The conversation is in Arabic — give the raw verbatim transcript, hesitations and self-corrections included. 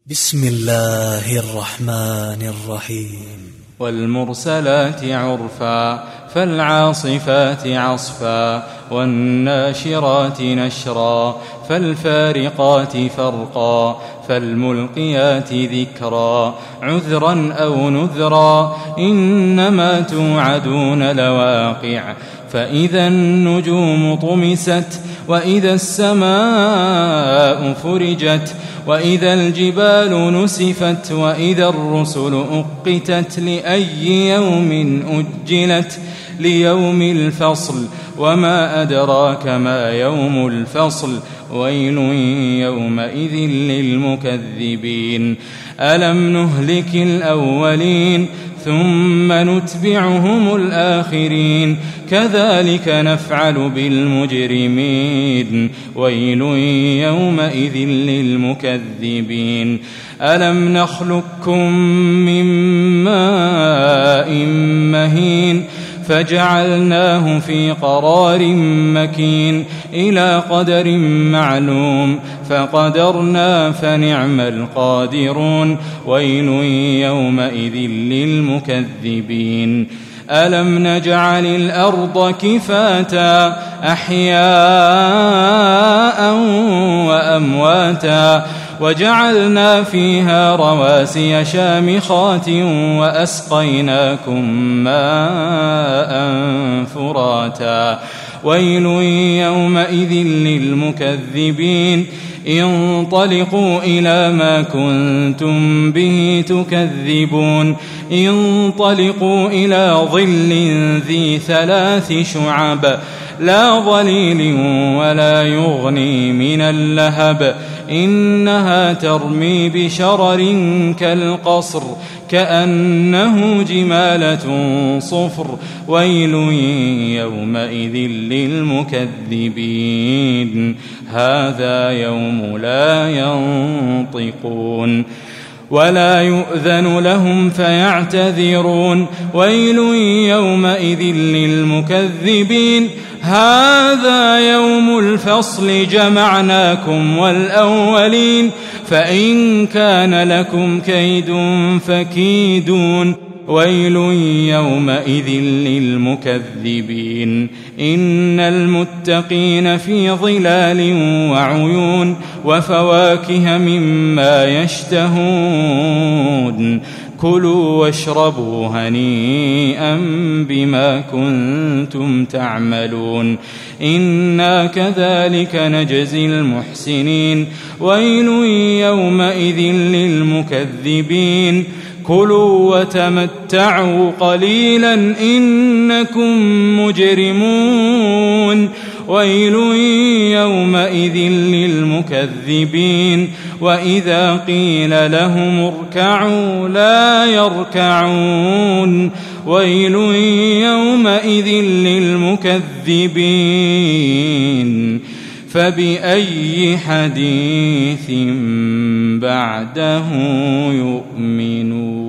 بسم الله الرحمن الرحيم. والمرسلات عرفا فالعاصفات عصفا والناشرات نشرا فالفارقات فرقا فالملقيات ذكرا عذرا أو نذرا إنما توعدون لواقع فإذا النجوم طمست وإذا السماء فرجت وإذا الجبال نسفت وإذا الرسل أقتت لأي يوم أجلت ليوم الفصل وما أدراك ما يوم الفصل ويل يومئذ للمكذبين ألم نهلك الأولين ثم نتبعهم الآخرين كذلك نفعل بالمجرمين ويل يومئذ للمكذبين ألم نخلقكم من ماء مهين فجعلناه في قرار مكين إلى قدر معلوم فقدرنا فنعم القادرون ويل يومئذ للمكذبين ألم نجعل الأرض كفاتا أحياء وأمواتا وجعلنا فيها رواسي شامخات وأسقيناكم ماء فراتا ويل يومئذ للمكذبين انطلقوا إلى ما كنتم به تكذبون انطلقوا إلى ظل ذي ثلاث شعب لا ظليل ولا يغني من اللهب إنها ترمي بشرر كالقصر كأنه جمالة صفر ويل يومئذ للمكذبين هذا يوم لا ينطقون ولا يؤذن لهم فيعتذرون ويل يومئذ للمكذبين هذا يوم الفصل جمعناكم والأولين فإن كان لكم كيد فكيدون ويل يومئذ للمكذبين إن المتقين في ظلال وعيون وفواكه مما يشتهون كلوا واشربوا هنيئا بما كنتم تعملون إنا كذلك نجزي المحسنين ويل يومئذ للمكذبين كلوا وتمتعوا قليلا إنكم مجرمون ويل يومئذ للمكذبين وإذا قيل لهم اركعوا لا يركعون ويل يومئذ للمكذبين فبأي حديث بعده يؤمنون.